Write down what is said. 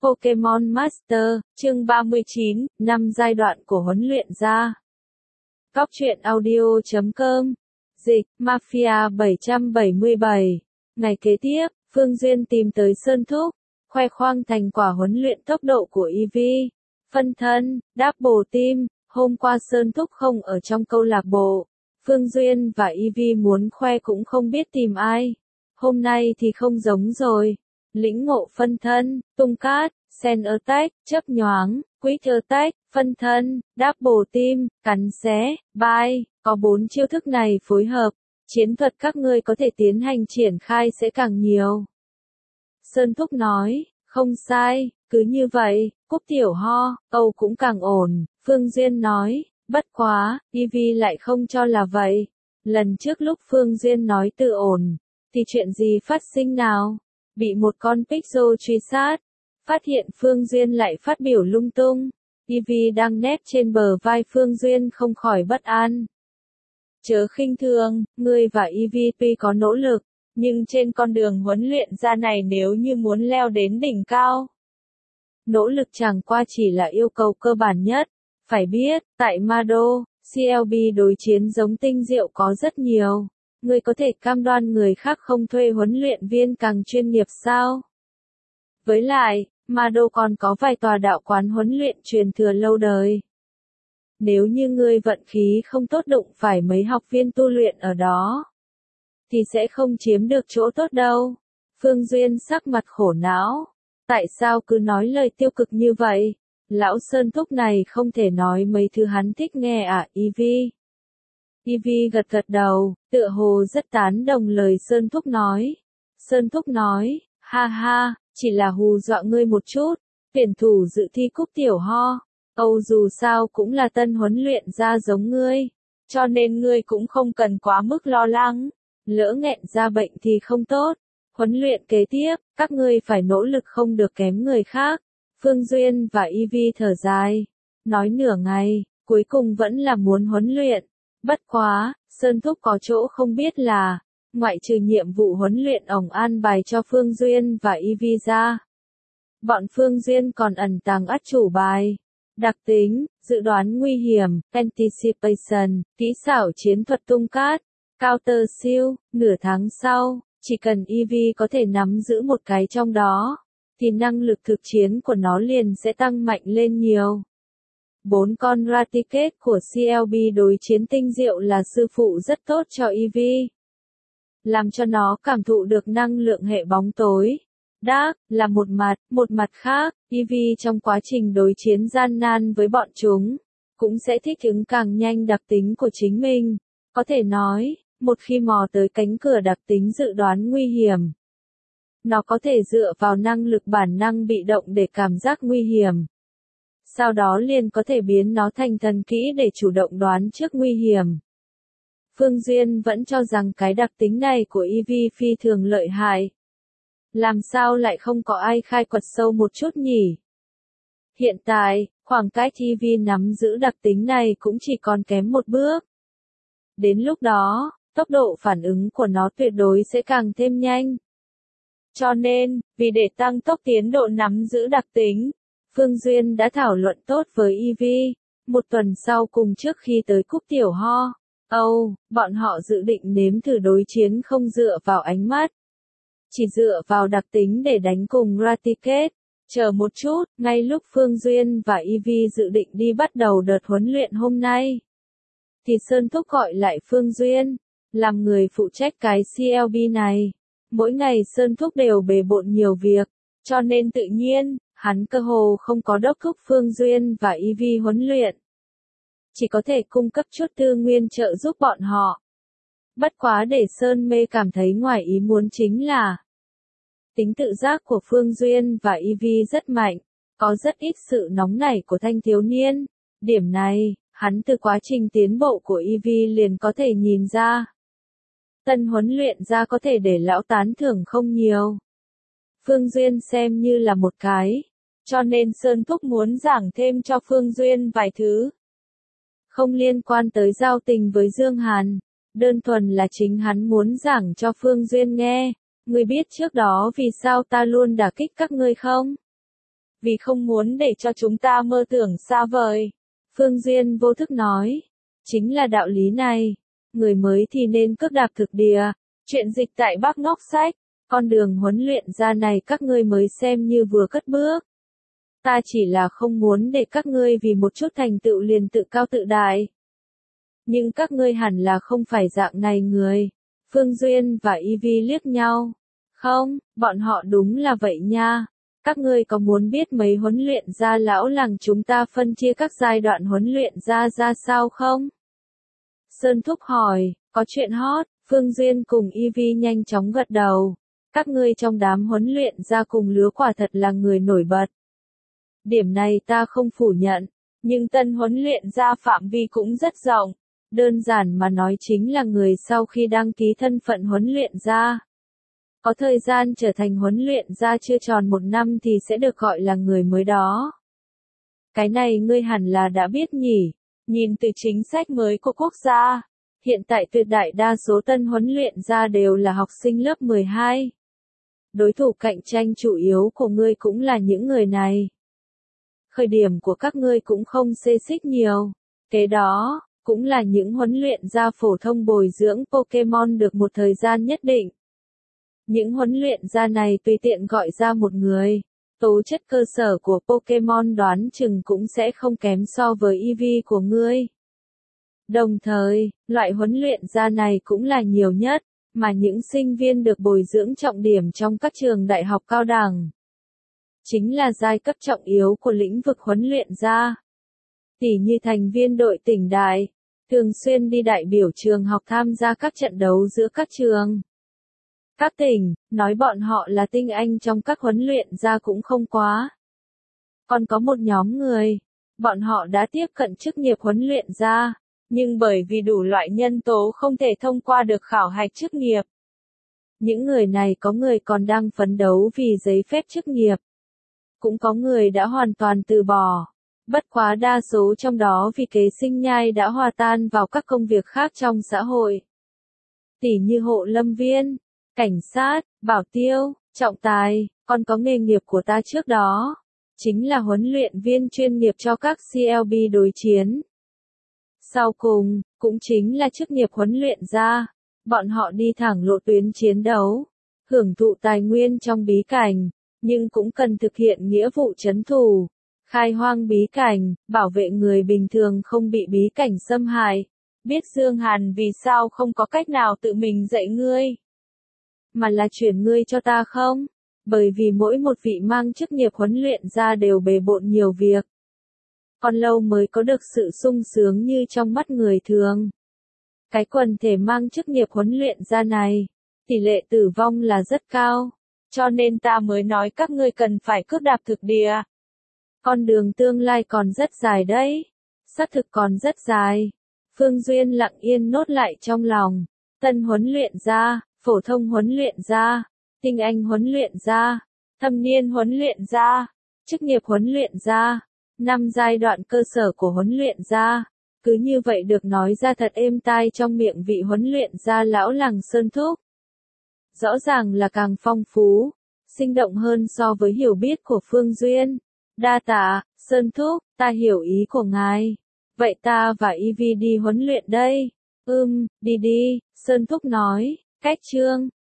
Pokemon Master, chương 39, 5 giai đoạn của huấn luyện ra. Cóc truyện audio.com. Dịch, Mafia 777. Ngày kế tiếp, Phương Duyên tìm tới Sơn Thúc, khoe khoang thành quả huấn luyện tốc độ của Eevee. Phân thân, Double Team, hôm qua Sơn Thúc không ở trong câu lạc bộ. Phương Duyên và Eevee muốn khoe cũng không biết tìm ai. Hôm nay thì không giống rồi. Lĩnh ngộ phân thân, tung cát, Sand Attack, chấp nhoáng, Quick Attack, phân thân, Double Team, cắn xé, bite, có 4 chiêu thức này phối hợp, chiến thuật các ngươi có thể tiến hành triển khai sẽ càng nhiều. Sơn Thúc nói, không sai, cứ như vậy, Cúc tiểu ho, Âu cũng càng ổn. Phương Duyên nói, bất quá, Eevee lại không cho là vậy. Lần trước lúc Phương Duyên nói tự ổn, thì chuyện gì phát sinh nào? Bị một con Pixel truy sát. Phát hiện Phương Duyên lại phát biểu lung tung. Eevee đang nép trên bờ vai Phương Duyên không khỏi bất an. Chớ khinh thường, ngươi và Eevee tuy có nỗ lực, nhưng trên con đường huấn luyện ra này nếu như muốn leo đến đỉnh cao. Nỗ lực chẳng qua chỉ là yêu cầu cơ bản nhất. Phải biết, tại Mado, CLB đối chiến giống tinh diệu có rất nhiều. Ngươi có thể cam đoan người khác không thuê huấn luyện viên càng chuyên nghiệp sao? Với lại, Mado còn có vài tòa đạo quán huấn luyện truyền thừa lâu đời. Nếu như ngươi vận khí không tốt đụng phải mấy học viên tu luyện ở đó, thì sẽ không chiếm được chỗ tốt đâu. Phương Duyên sắc mặt khổ não. Tại sao cứ nói lời tiêu cực như vậy? Lão Sơn Thúc này không thể nói mấy thứ hắn thích nghe à, Eevee? Eevee gật gật đầu, tựa hồ rất tán đồng lời Sơn Thúc nói. Sơn Thúc nói, ha ha, chỉ là hù dọa ngươi một chút, tuyển thủ dự thi Cúc tiểu ho. Âu dù sao cũng là tân huấn luyện ra giống ngươi, cho nên ngươi cũng không cần quá mức lo lắng. Lỡ nghẹn ra bệnh thì không tốt. Huấn luyện kế tiếp, các ngươi phải nỗ lực không được kém người khác. Phương Duyên và Eevee thở dài, nói nửa ngày, cuối cùng vẫn là muốn huấn luyện. Bất quá, Sơn Thúc có chỗ không biết là, ngoại trừ nhiệm vụ huấn luyện ổng an bài cho Phương Duyên và Eevee ra, bọn Phương Duyên còn ẩn tàng át chủ bài. Đặc tính, dự đoán nguy hiểm, anticipation, kỹ xảo chiến thuật tung cát, counter siêu. Nửa tháng sau, chỉ cần Eevee có thể nắm giữ một cái trong đó, thì năng lực thực chiến của nó liền sẽ tăng mạnh lên nhiều. 4 con Raticate của CLB đối chiến tinh diệu là sư phụ rất tốt cho Eevee, làm cho nó cảm thụ được năng lượng hệ bóng tối. Dark là một mặt khác, Eevee trong quá trình đối chiến gian nan với bọn chúng, cũng sẽ thích ứng càng nhanh đặc tính của chính mình. Có thể nói, một khi mò tới cánh cửa đặc tính dự đoán nguy hiểm, nó có thể dựa vào năng lực bản năng bị động để cảm giác nguy hiểm. Sau đó liền có thể biến nó thành thần kỹ để chủ động đoán trước nguy hiểm. Phương Duyên vẫn cho rằng cái đặc tính này của Eevee phi thường lợi hại. Làm sao lại không có ai khai quật sâu một chút nhỉ? Hiện tại, khoảng cách Eevee nắm giữ đặc tính này cũng chỉ còn kém một bước. Đến lúc đó, tốc độ phản ứng của nó tuyệt đối sẽ càng thêm nhanh. Cho nên, vì để tăng tốc tiến độ nắm giữ đặc tính, Phương Duyên đã thảo luận tốt với Eevee. Một tuần sau cùng trước khi tới Cúc tiểu ho, bọn họ dự định nếm thử đối chiến không dựa vào ánh mắt, chỉ dựa vào đặc tính để đánh cùng Raticate. Chờ một chút, ngay lúc Phương Duyên và Eevee dự định đi bắt đầu đợt huấn luyện hôm nay, thì Sơn Thúc gọi lại Phương Duyên, làm người phụ trách cái CLB này. Mỗi ngày Sơn Thúc đều bề bộn nhiều việc, cho nên tự nhiên, hắn cơ hồ không có đốc thúc Phương Duyên và Eevee huấn luyện. Chỉ có thể cung cấp chút tư nguyên trợ giúp bọn họ. Bất quá để Sơn Mê cảm thấy ngoài ý muốn chính là, tính tự giác của Phương Duyên và Eevee rất mạnh, có rất ít sự nóng nảy của thanh thiếu niên. Điểm này, hắn từ quá trình tiến bộ của Eevee liền có thể nhìn ra. Tân huấn luyện ra có thể để lão tán thưởng không nhiều. Phương Duyên xem như là một cái, cho nên Sơn Thúc muốn giảng thêm cho Phương Duyên vài thứ. Không liên quan tới giao tình với Dương Hàn, đơn thuần là chính hắn muốn giảng cho Phương Duyên nghe. Ngươi biết trước đó vì sao ta luôn đả kích các ngươi không? vì không muốn để cho chúng ta mơ tưởng xa vời. Phương Duyên vô thức nói, chính là đạo lý này, người mới thì nên cước đạp thực địa, chuyện dịch tại Bắc Ngóc Sách, con đường huấn luyện ra này các ngươi mới xem như vừa cất bước. Ta chỉ là không muốn để các ngươi vì một chút thành tựu liền tự cao tự đại. Nhưng các ngươi hẳn là không phải dạng này người. Phương Duyên và Ivy liếc nhau. Không, bọn họ đúng là vậy nha. Các ngươi có muốn biết mấy huấn luyện gia lão làng chúng ta phân chia các giai đoạn huấn luyện ra sao không? Sơn Thúc hỏi, có chuyện hot, Phương Duyên cùng Ivy nhanh chóng gật đầu. Các ngươi trong đám huấn luyện gia cùng lứa quả thật là người nổi bật. Điểm này ta không phủ nhận, nhưng tân huấn luyện gia phạm vi cũng rất rộng. Đơn giản mà nói chính là người sau khi đăng ký thân phận huấn luyện gia. Có thời gian trở thành huấn luyện gia chưa tròn 1 năm thì sẽ được gọi là người mới đó. Cái này ngươi hẳn là đã biết nhỉ, nhìn từ chính sách mới của quốc gia. Hiện tại tuyệt đại đa số tân huấn luyện gia đều là học sinh lớp 12. Đối thủ cạnh tranh chủ yếu của ngươi cũng là những người này. Khởi điểm của các ngươi cũng không xê xích nhiều. Kế đó, cũng là những huấn luyện gia phổ thông bồi dưỡng Pokemon được một thời gian nhất định. Những huấn luyện gia này tùy tiện gọi ra một người, tố chất cơ sở của Pokemon đoán chừng cũng sẽ không kém so với Eevee của ngươi. Đồng thời, loại huấn luyện gia này cũng là nhiều nhất, mà những sinh viên được bồi dưỡng trọng điểm trong các trường đại học cao đẳng. Chính là giai cấp trọng yếu của lĩnh vực huấn luyện gia. Tỉ như thành viên đội tỉnh đại, thường xuyên đi đại biểu trường học tham gia các trận đấu giữa các trường. Các tỉnh, nói bọn họ là tinh anh trong các huấn luyện gia cũng không quá. Còn có một nhóm người, bọn họ đã tiếp cận chức nghiệp huấn luyện gia, nhưng bởi vì đủ loại nhân tố không thể thông qua được khảo hạch chức nghiệp. Những người này có người còn đang phấn đấu vì giấy phép chức nghiệp. Cũng có người đã hoàn toàn từ bỏ. Bất quá đa số trong đó vì kế sinh nhai đã hòa tan vào các công việc khác trong xã hội. Tỉ như hộ lâm viên, cảnh sát, bảo tiêu, trọng tài, còn có nghề nghiệp của ta trước đó. Chính là huấn luyện viên chuyên nghiệp cho các CLB đối chiến. Sau cùng, cũng chính là chức nghiệp huấn luyện gia. Bọn họ đi thẳng lộ tuyến chiến đấu, hưởng thụ tài nguyên trong bí cảnh, nhưng cũng cần thực hiện nghĩa vụ trấn thủ, khai hoang bí cảnh, bảo vệ người bình thường không bị bí cảnh xâm hại. Biết Dương Hàn vì sao không có cách nào tự mình dạy ngươi, mà là chuyển ngươi cho ta không? Bởi vì mỗi một vị mang chức nghiệp huấn luyện gia đều bề bộn nhiều việc. Còn lâu mới có được sự sung sướng như trong mắt người thường. Cái quần thể mang chức nghiệp huấn luyện gia này, tỷ lệ tử vong là rất cao, cho nên ta mới nói các ngươi cần phải cước đạp thực địa. Con đường tương lai còn rất dài đấy, xác thực còn rất dài. Phương Duyên lặng yên nốt lại trong lòng, tân huấn luyện gia, phổ thông huấn luyện gia, tinh anh huấn luyện gia, thâm niên huấn luyện gia, chức nghiệp huấn luyện gia, 5 giai đoạn cơ sở của huấn luyện gia. Cứ như vậy được nói ra thật êm tai trong miệng vị huấn luyện gia lão làng Sơn Thúc. Rõ ràng là càng phong phú, sinh động hơn so với hiểu biết của Phương Duyên. Đa tạ, Sơn Thúc, ta hiểu ý của ngài. Vậy ta và Ivy đi huấn luyện đây. Đi đi, Sơn Thúc nói, cách chương.